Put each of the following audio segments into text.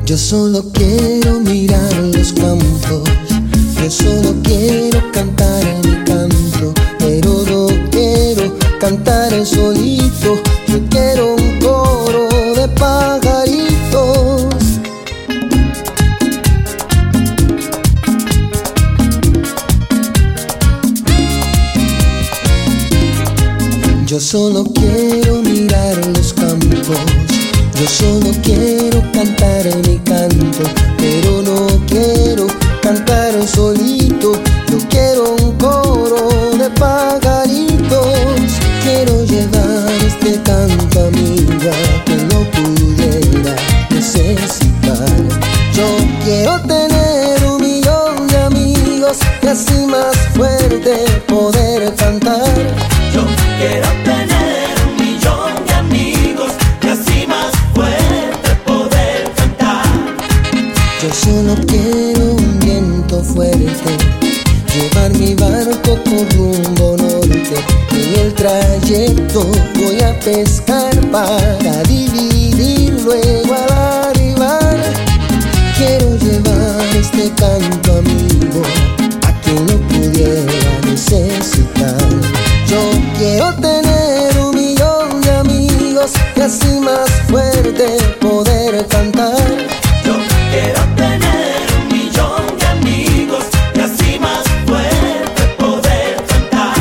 Yo solo quiero mirar los campos, yo solo quiero cantar mi canto, pero no quiero cantar solito, yo quiero un coro de pajaritos. Yo solo quiero mirar los campos, yo solo quiero cantar mi canto, pero no quiero cantar solito, yo quiero un coro de pajaritos. Quiero llevar este canto a mi vida que no pudiera necesitar. Yo quiero tener 1.000.000 de amigos y así más fuerte poder cantar. Yo quiero tener 1.000.000 de amigos y así más fuerte poder cantar. Yo solo quiero un viento fuerte, llevar mi barco por rumbo norte. En el trayecto voy a pescar para dividir luego al arribar. Quiero llevar este canto amigo a quien lo pudiera necesitar. Yo quiero tener 1.000.000 de amigos y así más fuerte poder cantar. Yo quiero tener 1.000.000 de amigos y así más fuerte poder cantar.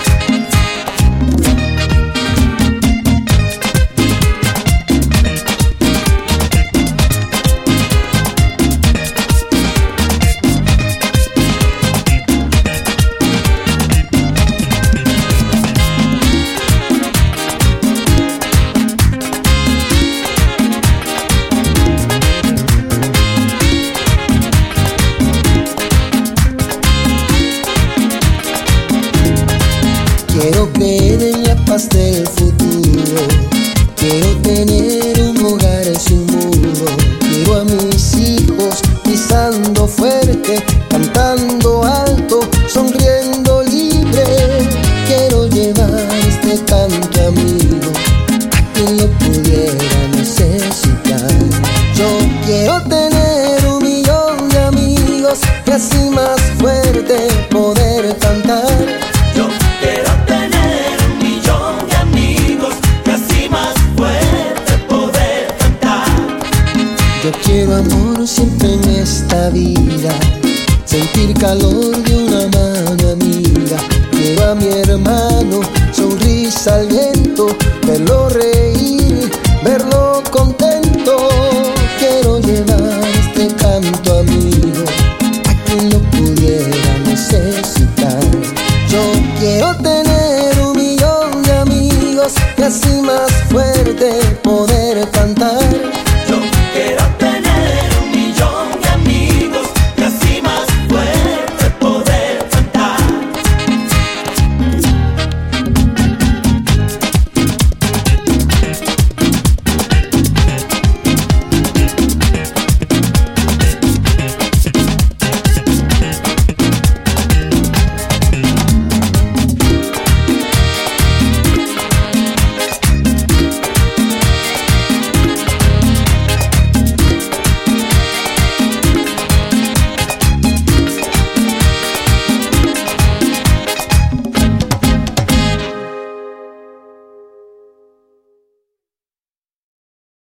Quiero creer en la paz del futuro, quiero tener un hogar sin muro. Quiero a mis hijos pisando fuerte, cantando alto, sonriendo libre. Quiero llevar este canto amigo a quien lo pudiera necesitar. Yo quiero tener 1.000.000 de amigos y así más fuerte poder cantar. Yo quiero tener 1.000.000 de amigos y así más fuerte poder cantar. Yo quiero amor siempre en esta vida, sentir calor de